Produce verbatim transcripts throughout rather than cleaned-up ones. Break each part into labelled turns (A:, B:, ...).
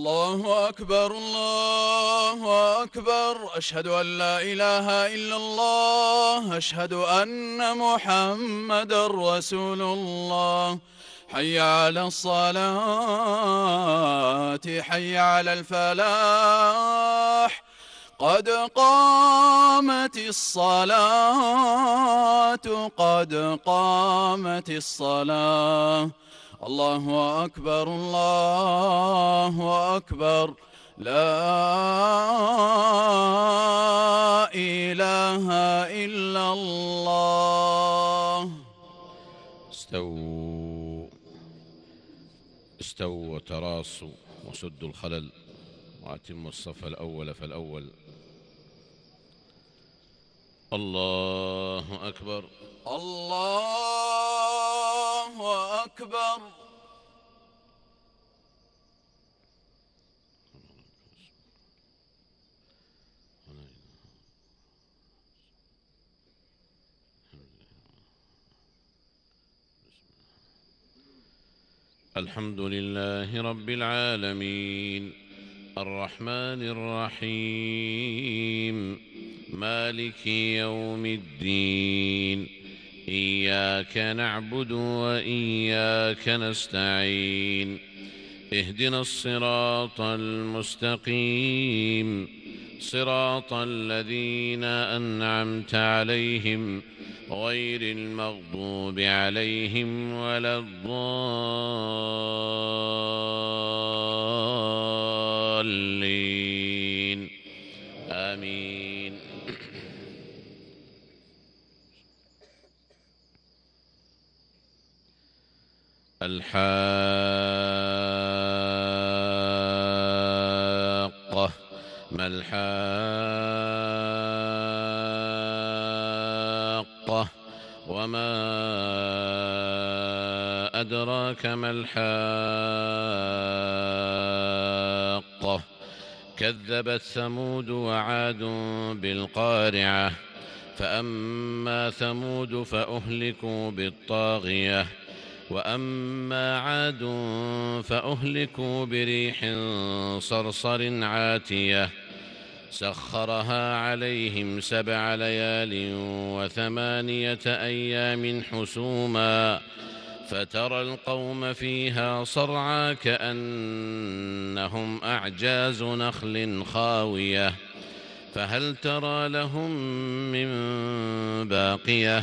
A: الله أكبر الله أكبر، أشهد أن لا إله إلا الله، أشهد أن محمدًا رسول الله. حي على الصلاة، حي على الفلاح، قد قامت الصلاة، قد قامت الصلاة. الله أكبر الله أكبر، لا إله إلا الله.
B: استووا استووا وتراصوا وسدوا الخلل وأتموا الصف الأول فالأول. الله أكبر
A: الله أكبر.
B: الحمد لله رب العالمين، الرحمن الرحيم، مالك يوم الدين، إياك نعبد وإياك نستعين، اهدنا الصراط المستقيم، صراط الذين أنعمت عليهم غير المغضوب عليهم ولا الضالين، آمين. الحاقة، ما الحاقة، وما أدراك ما الحاقة. كذبت ثمود وعاد بالقارعة، فأما ثمود فأهلكوا بالطاغية، وأما عاد فأهلكوا بريح صرصر عاتية سخرها عليهم سبع ليال وثمانية أيام حسوما، فترى القوم فيها صرعى كأنهم أعجاز نخل خاوية، فهل ترى لهم من باقية.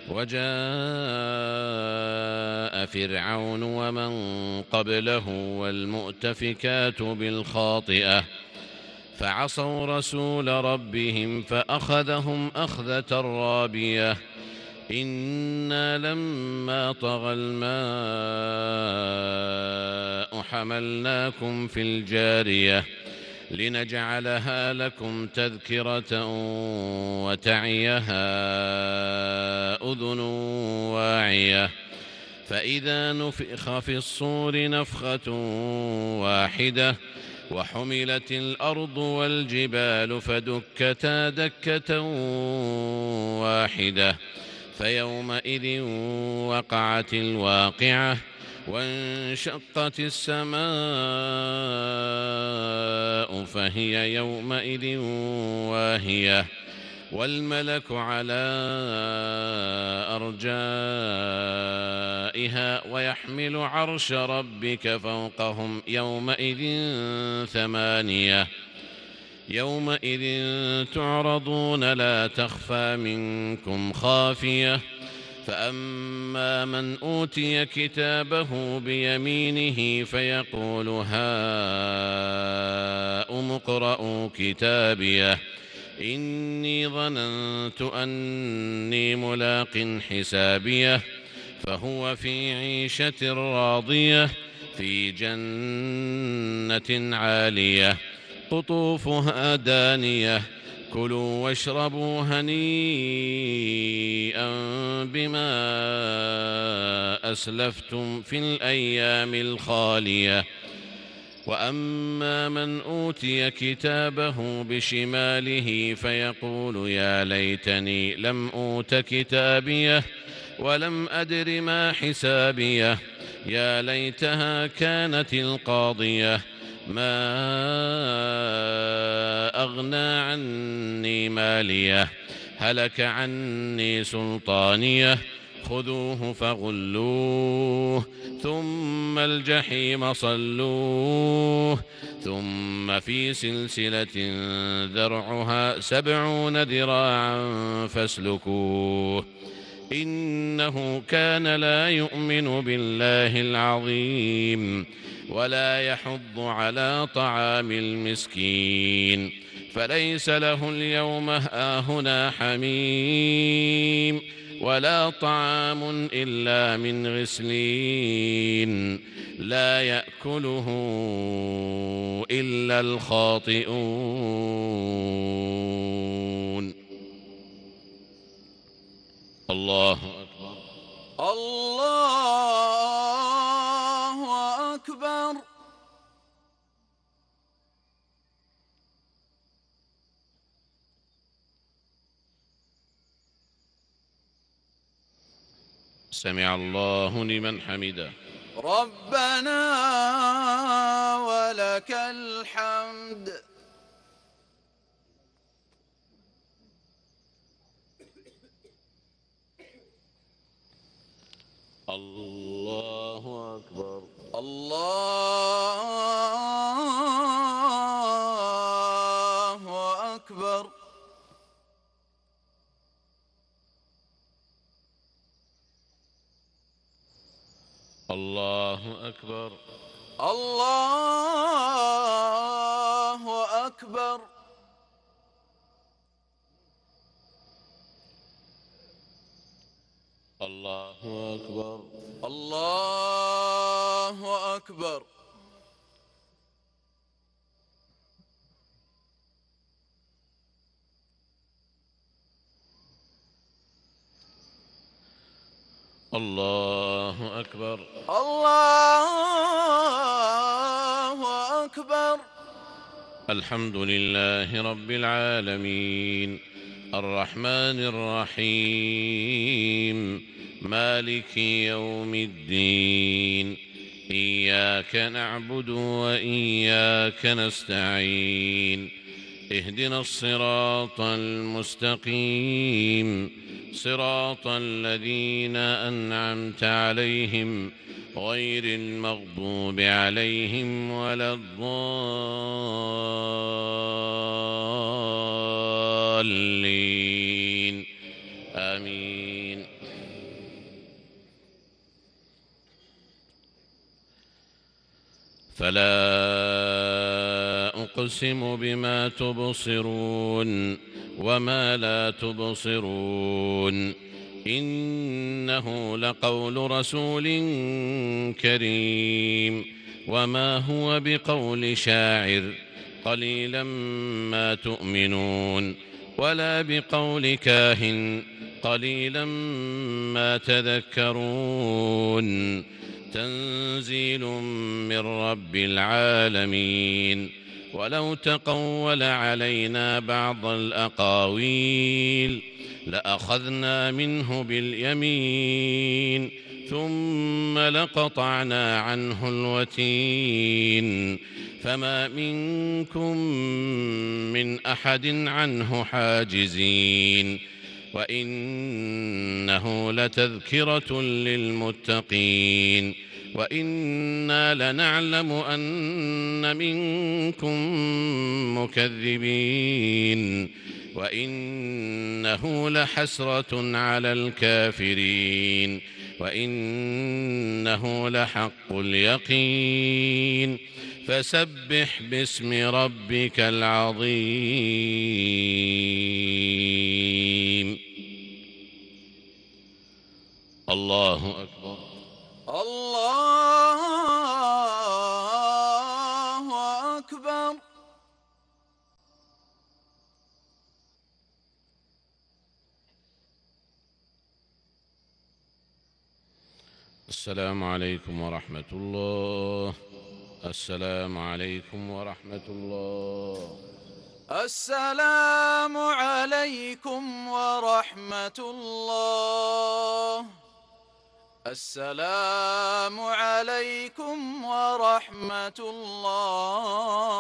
B: وجاء فرعون ومن قبله والمؤتفكات بالخاطئة، فعصوا رسول ربهم فأخذهم أخذة رابية. إنا لما طغى الماء حملناكم في الجارية لنجعلها لكم تذكرة وتعيها أذن واعية. فإذا نفخ في الصور نفخة واحدة وحملت الأرض والجبال فدكتا دكة واحدة، فيومئذ وقعت الواقعة، وانشقت السماء فهي يومئذ واهية، والملك على أرجائها ويحمل عرش ربك فوقهم يومئذ ثمانية. يومئذ تعرضون لا تخفى منكم خافية، فأما من أوتي كتابه بيمينه فيقول هاؤم اقرءوا كتابيه إني ظننت أني ملاق حسابيه، فهو في عيشة راضية في جنة عالية قطوفها دانية. كلوا واشربوا هنيئا بما أسلفتم في الأيام الخالية. وأما من أوتي كتابه بشماله فيقول يا ليتني لم أوت كتابيه ولم أدر ما حسابيه، يا ليتها كانت القاضية ما أغنى عني ماليه هلك عني سلطانيه خذوه فغلوه ثم الجحيم صلوه ثم في سلسلة ذرعها سبعون ذراعا فاسلكوه إنه كان لا يؤمن بالله العظيم ولا يحض على طعام المسكين فليس له اليوم هاهنا حميم ولا طعام إلا من غسلين لا يأكله إلا الخاطئون. الله أكبر.
A: الله أكبر.
B: سمع الله لمن حمده.
A: ربنا ولك الحمد.
B: الله أكبر.
A: الله أكبر.
B: الله أكبر.
A: الله أكبر.
B: الله أكبر.
A: الله أكبر.
B: الله أكبر.
A: الله أكبر.
B: الحمد لله رب العالمين الرحمن الرحيم مالك يوم الدين إياك نعبد وإياك نستعين اهدنا الصراط المستقيم صراط الذين أنعمت عليهم غير المغضوب عليهم ولا الضالين آمين. فلا أقسم بما تبصرون وما لا تبصرون إنه لقول رسول كريم وما هو بقول شاعر قليلا ما تؤمنون ولا بقول كاهن قليلا ما تذكرون تنزيل من رب العالمين. ولو تقول علينا بعض الأقاويل لأخذنا منه باليمين ثم لقطعنا عنه الوتين فما منكم من أحد عنه حاجزين وإنه لتذكرة للمتقين وإنا لنعلم أن منكم مكذبين وإنه لحسرة على الكافرين وإنه لحق اليقين فسبح باسم ربك العظيم. الله أكبر.
A: الله أكبر.
B: السلام عليكم ورحمة الله. السلام عليكم ورحمة الله.
A: السلام عليكم ورحمة الله. السلام عليكم ورحمة الله.